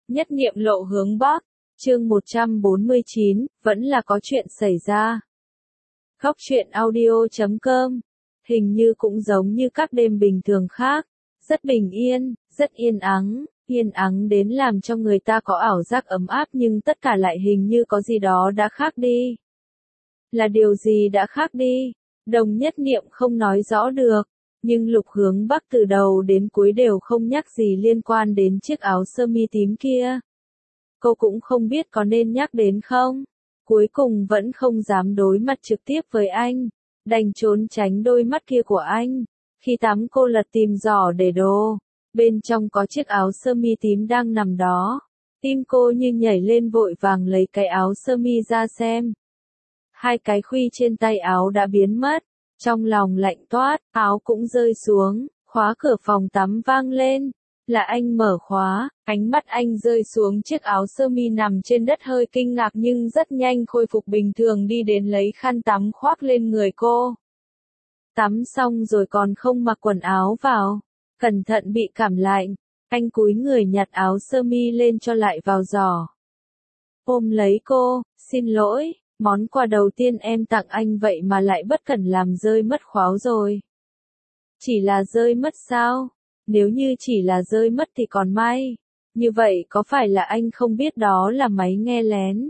Nhất niệm lộ hướng Bắc, chương 149, vẫn là có chuyện xảy ra. Khóc chuyện audio.com, hình như cũng giống như các đêm bình thường khác, rất bình yên, rất yên ắng đến làm cho người ta có ảo giác ấm áp nhưng tất cả lại hình như có gì đó đã khác đi. Là điều gì đã khác đi? Đồng nhất niệm không nói rõ được, nhưng Lục Hướng Bắc từ đầu đến cuối đều không nhắc gì liên quan đến chiếc áo sơ mi tím kia. Cô cũng không biết có nên nhắc đến không. Cuối cùng vẫn không dám đối mặt trực tiếp với anh, đành trốn tránh đôi mắt kia của anh. Khi tắm cô lật tìm giỏ để đồ, bên trong có chiếc áo sơ mi tím đang nằm đó. Tim cô như nhảy lên vội vàng lấy cái áo sơ mi ra xem. Hai cái khuy trên tay áo đã biến mất, trong lòng lạnh toát, áo cũng rơi xuống, khóa cửa phòng tắm vang lên. Là anh mở khóa, ánh mắt anh rơi xuống chiếc áo sơ mi nằm trên đất hơi kinh ngạc nhưng rất nhanh khôi phục bình thường đi đến lấy khăn tắm khoác lên người cô. Tắm xong rồi còn không mặc quần áo vào, cẩn thận bị cảm lạnh, anh cúi người nhặt áo sơ mi lên cho lại vào giỏ. Ôm lấy cô, xin lỗi, món quà đầu tiên em tặng anh vậy mà lại bất cẩn làm rơi mất khóa rồi. Chỉ là rơi mất sao? Nếu như chỉ là rơi mất thì còn may. Như vậy có phải là anh không biết đó là máy nghe lén?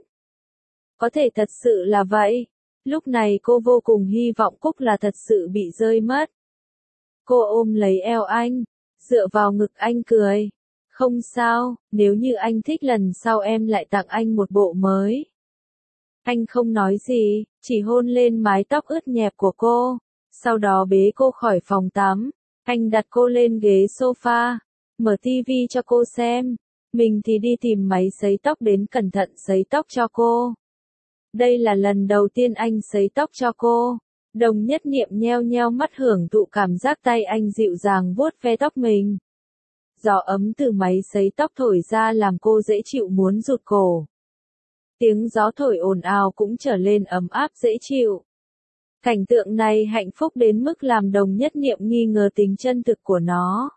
Có thể thật sự là vậy. Lúc này cô vô cùng hy vọng Cúc là thật sự bị rơi mất. Cô ôm lấy eo anh, dựa vào ngực anh cười. Không sao, nếu như anh thích lần sau em lại tặng anh một bộ mới. Anh không nói gì, chỉ hôn lên mái tóc ướt nhẹp của cô. Sau đó bế cô khỏi phòng tắm. Anh đặt cô lên ghế sofa, mở tivi cho cô xem. Mình thì đi tìm máy sấy tóc đến cẩn thận sấy tóc cho cô. Đây là lần đầu tiên anh sấy tóc cho cô. Đồng nhất niệm nheo nheo mắt hưởng thụ cảm giác tay anh dịu dàng vuốt ve tóc mình. Gió ấm từ máy sấy tóc thổi ra làm cô dễ chịu muốn rụt cổ. Tiếng gió thổi ồn ào cũng trở lên ấm áp dễ chịu. Cảnh tượng này hạnh phúc đến mức làm đồng nhất niệm nghi ngờ tính chân thực của nó.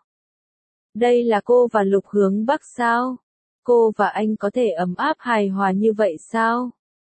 Đây là cô và Lục Hướng Bắc sao? Cô và anh có thể ấm áp hài hòa như vậy sao?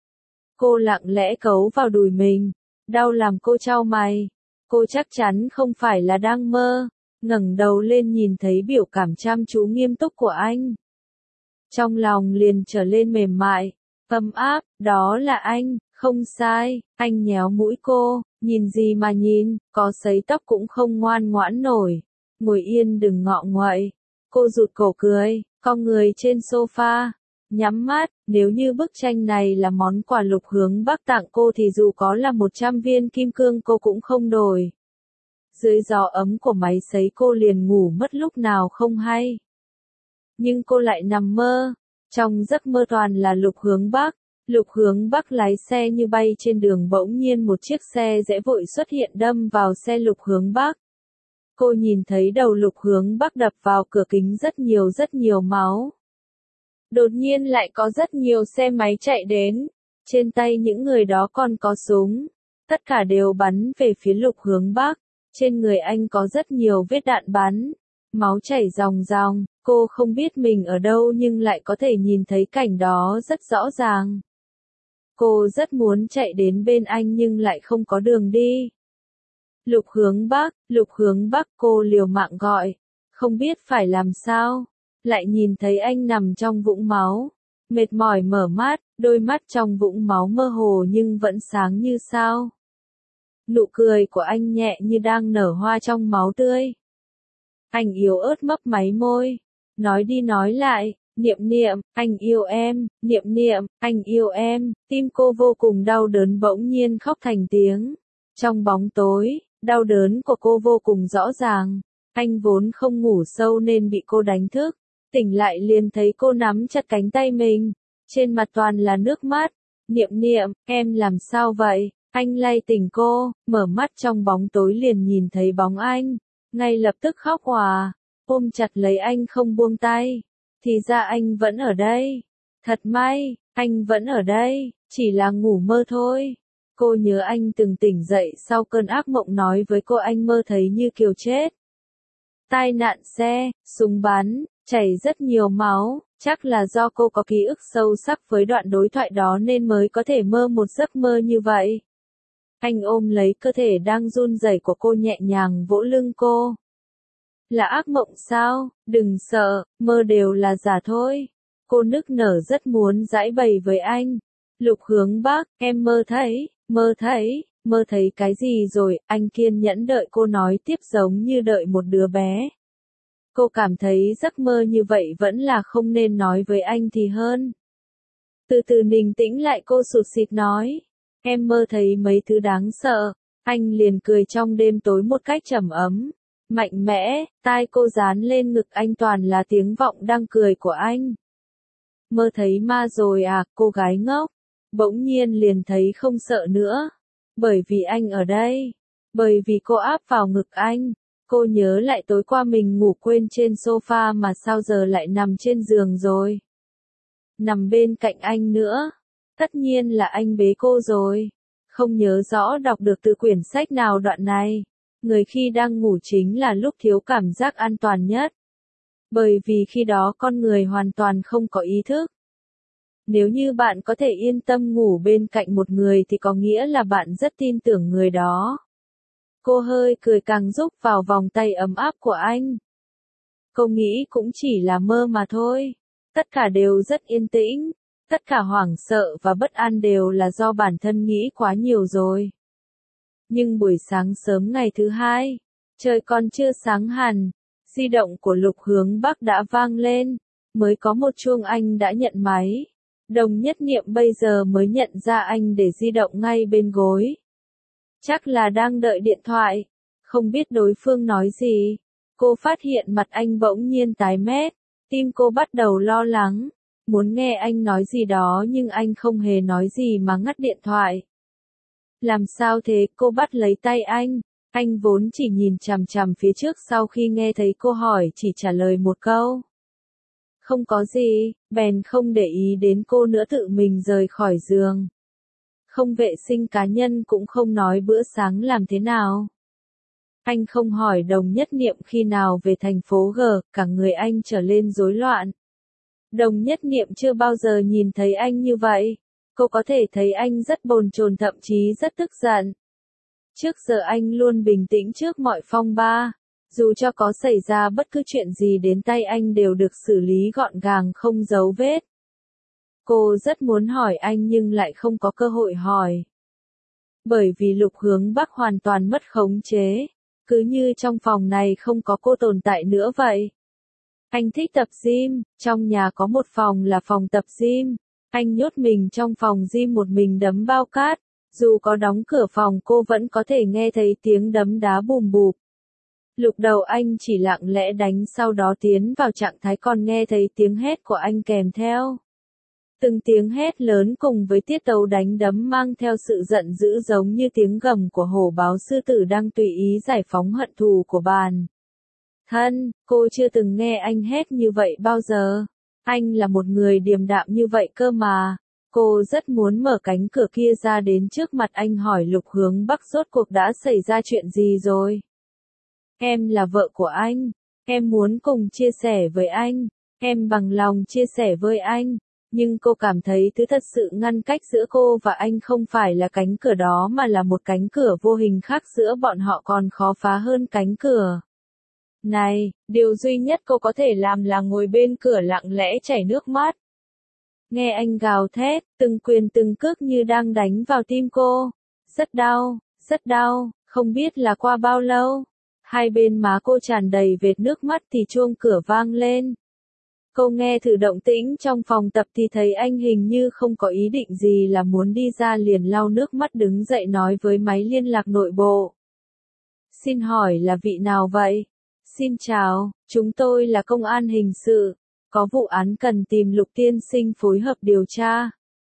Cô lặng lẽ cấu vào đùi mình, đau làm cô chau mày. Cô chắc chắn không phải là đang mơ, ngẩng đầu lên nhìn thấy biểu cảm chăm chú nghiêm túc của anh. Trong lòng liền trở lên mềm mại, ấm áp, đó là anh. Không sai, anh nhéo mũi cô, nhìn gì mà nhìn, có sấy tóc cũng không ngoan ngoãn nổi. Ngồi yên đừng ngọ nguậy. Cô rụt cổ cười, cong người trên sofa, nhắm mắt, nếu như bức tranh này là món quà Lục Hướng Bắc tặng cô thì dù có là 100 viên kim cương cô cũng không đổi. Dưới gió ấm của máy sấy cô liền ngủ mất lúc nào không hay. Nhưng cô lại nằm mơ, trong giấc mơ toàn là Lục Hướng Bắc. Lục Hướng Bắc lái xe như bay trên đường bỗng nhiên một chiếc xe dễ vội xuất hiện đâm vào xe Lục Hướng Bắc. Cô nhìn thấy đầu Lục Hướng Bắc đập vào cửa kính rất nhiều máu. Đột nhiên lại có rất nhiều xe máy chạy đến. Trên tay những người đó còn có súng. Tất cả đều bắn về phía Lục Hướng Bắc. Trên người anh có rất nhiều vết đạn bắn. Máu chảy ròng ròng. Cô không biết mình ở đâu nhưng lại có thể nhìn thấy cảnh đó rất rõ ràng. Cô rất muốn chạy đến bên anh nhưng lại không có đường đi. Lục Hướng Bắc, cô liều mạng gọi. Không biết phải làm sao. Lại nhìn thấy anh nằm trong vũng máu. Mệt mỏi mở mắt, đôi mắt trong vũng máu mơ hồ nhưng vẫn sáng như sao. Nụ cười của anh nhẹ như đang nở hoa trong máu tươi. Anh yếu ớt mấp máy môi. Nói đi nói lại. Niệm niệm, anh yêu em, niệm niệm, anh yêu em. Tim cô vô cùng đau đớn bỗng nhiên khóc thành tiếng. Trong bóng tối, đau đớn của cô vô cùng rõ ràng. Anh vốn không ngủ sâu nên bị cô đánh thức. Tỉnh lại liền thấy cô nắm chặt cánh tay mình. Trên mặt toàn là nước mắt. Niệm niệm, em làm sao vậy? Anh lay tỉnh cô, mở mắt trong bóng tối liền nhìn thấy bóng anh. Ngay lập tức khóc òa, ôm chặt lấy anh không buông tay. Thì ra anh vẫn ở đây. Thật may, anh vẫn ở đây, chỉ là ngủ mơ thôi. Cô nhớ anh từng tỉnh dậy sau cơn ác mộng nói với cô anh mơ thấy Như Kiều chết. Tai nạn xe, súng bắn, chảy rất nhiều máu, Chắc là do cô có ký ức sâu sắc với đoạn đối thoại đó nên mới có thể mơ một giấc mơ như vậy. Anh ôm lấy cơ thể đang run rẩy của cô nhẹ nhàng vỗ lưng cô. Là ác mộng sao? Đừng sợ, mơ đều là giả thôi. Cô nức nở rất muốn giãi bày với anh. Lục Hướng Bắc, em mơ thấy cái gì rồi? Anh kiên nhẫn đợi cô nói tiếp giống như đợi một đứa bé. Cô cảm thấy giấc mơ như vậy vẫn là không nên nói với anh thì hơn. Từ từ bình tĩnh lại, cô sụt sịt nói. Em mơ thấy mấy thứ đáng sợ. Anh liền cười trong đêm tối một cách trầm ấm, mạnh mẽ, tai cô dán lên ngực anh, toàn là tiếng vọng đang cười của anh. Mơ thấy ma rồi à? Cô gái ngốc. Bỗng nhiên liền thấy không sợ nữa. Bởi vì anh ở đây. Bởi vì cô áp vào ngực anh. Cô nhớ lại tối qua mình ngủ quên trên sofa mà sao giờ lại nằm trên giường rồi. Nằm bên cạnh anh nữa. Tất nhiên là anh bế cô rồi. Không nhớ rõ đọc được từ quyển sách nào đoạn này. Người khi đang ngủ chính là lúc thiếu cảm giác an toàn nhất. Bởi vì khi đó con người hoàn toàn không có ý thức. Nếu như bạn có thể yên tâm ngủ bên cạnh một người thì có nghĩa là bạn rất tin tưởng người đó. Cô hơi cười càng giúp vào vòng tay ấm áp của anh. Cô nghĩ cũng chỉ là mơ mà thôi. Tất cả đều rất yên tĩnh. Tất cả hoảng sợ và bất an đều là do bản thân nghĩ quá nhiều rồi. Nhưng buổi sáng sớm ngày thứ hai, trời còn chưa sáng hẳn, di động của Lục Hướng Bắc đã vang lên. Mới có một chuông anh đã nhận máy. Đồng Nhất Niệm bây giờ mới nhận ra anh để di động ngay bên gối. Chắc là đang đợi điện thoại. Không biết đối phương nói gì. Cô phát hiện mặt anh bỗng nhiên tái mét. Tim cô bắt đầu lo lắng. Muốn nghe anh nói gì đó nhưng anh không hề nói gì mà ngắt điện thoại. Làm sao thế? Cô bắt lấy tay anh. Anh vốn chỉ nhìn chằm chằm phía trước, sau khi nghe thấy cô hỏi chỉ trả lời một câu. Không có gì, bèn không để ý đến cô nữa, tự mình rời khỏi giường. Không vệ sinh cá nhân cũng không nói bữa sáng làm thế nào. Anh không hỏi Đồng Nhất Niệm khi nào về thành phố G, cả người anh trở lên rối loạn. Đồng Nhất Niệm chưa bao giờ nhìn thấy anh như vậy. Cô có thể thấy anh rất bồn chồn, thậm chí rất tức giận. Trước giờ anh luôn bình tĩnh trước mọi phong ba. Dù cho có xảy ra bất cứ chuyện gì đến tay anh đều được xử lý gọn gàng không giấu vết. Cô rất muốn hỏi anh nhưng lại không có cơ hội hỏi. Bởi vì Lục Hướng Bắc hoàn toàn mất khống chế. Cứ như trong phòng này không có cô tồn tại nữa vậy. Anh thích tập gym, trong nhà có một phòng là phòng tập gym. Anh nhốt mình trong phòng gym một mình đấm bao cát. Dù có đóng cửa phòng cô vẫn có thể nghe thấy tiếng đấm đá bùm bụp. Lúc đầu anh chỉ lặng lẽ đánh, sau đó tiến vào trạng thái còn nghe thấy tiếng hét của anh kèm theo. Từng tiếng hét lớn cùng với tiết tấu đánh đấm mang theo sự giận dữ giống như tiếng gầm của hổ báo sư tử đang tùy ý giải phóng hận thù của bản thân. Cô chưa từng nghe anh hét như vậy bao giờ. Anh là một người điềm đạm như vậy cơ mà. Cô rất muốn mở cánh cửa kia ra đến trước mặt anh hỏi Lục Hướng Bắc rốt cuộc đã xảy ra chuyện gì rồi. Em là vợ của anh. Em muốn cùng chia sẻ với anh. Em bằng lòng chia sẻ với anh. Nhưng cô cảm thấy thứ thật sự ngăn cách giữa cô và anh không phải là cánh cửa đó mà là một cánh cửa vô hình khác giữa bọn họ, còn khó phá hơn cánh cửa này. Điều duy nhất cô có thể làm là ngồi bên cửa lặng lẽ chảy nước mắt. Nghe anh gào thét, từng quyền từng cước như đang đánh vào tim cô. Rất đau, rất đau, không biết là qua bao lâu. Hai bên má cô tràn đầy vệt nước mắt thì chuông cửa vang lên. Cô nghe thử động tĩnh trong phòng tập thì thấy anh hình như không có ý định gì là muốn đi ra, liền lau nước mắt đứng dậy nói với máy liên lạc nội bộ. Xin hỏi là vị nào vậy? Xin chào, chúng tôi là công an hình sự. Có vụ án cần tìm Lục tiên sinh phối hợp điều tra.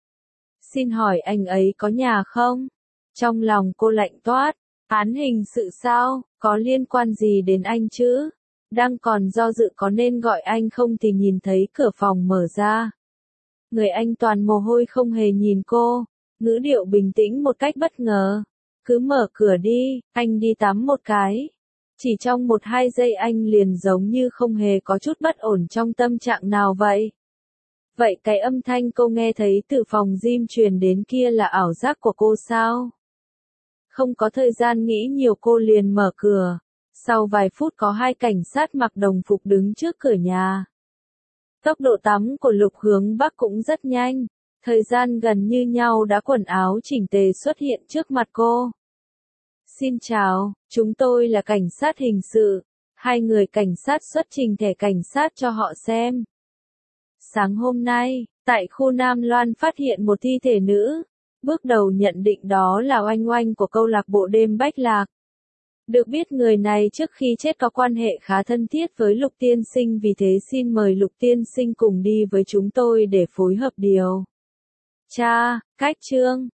Xin hỏi anh ấy có nhà không? Trong lòng cô lạnh toát. Án hình sự sao? Có liên quan gì đến anh chứ? Đang còn do dự có nên gọi anh không thì nhìn thấy cửa phòng mở ra. Người anh toàn mồ hôi không hề nhìn cô. Ngữ điệu bình tĩnh một cách bất ngờ. Cứ mở cửa đi, anh đi tắm một cái. Chỉ trong 1-2 giây anh liền giống như không hề có chút bất ổn trong tâm trạng nào vậy. Vậy cái âm thanh cô nghe thấy từ phòng gym truyền đến kia là ảo giác của cô sao? Không có thời gian nghĩ nhiều cô liền mở cửa. Sau vài phút có hai cảnh sát mặc đồng phục đứng trước cửa nhà. Tốc độ tắm của Lục Hướng Bắc cũng rất nhanh. Thời gian gần như nhau đã quần áo chỉnh tề xuất hiện trước mặt cô. Xin chào, chúng tôi là cảnh sát hình sự. Hai người cảnh sát xuất trình thẻ cảnh sát cho họ xem. Sáng hôm nay, tại khu Nam Loan phát hiện một thi thể nữ. Bước đầu nhận định đó là oanh oanh của câu lạc bộ đêm Bách Lạc. Được biết người này trước khi chết có quan hệ khá thân thiết với Lục Tiên Sinh, vì thế xin mời Lục Tiên Sinh cùng đi với chúng tôi để phối hợp điều tra. Cách chương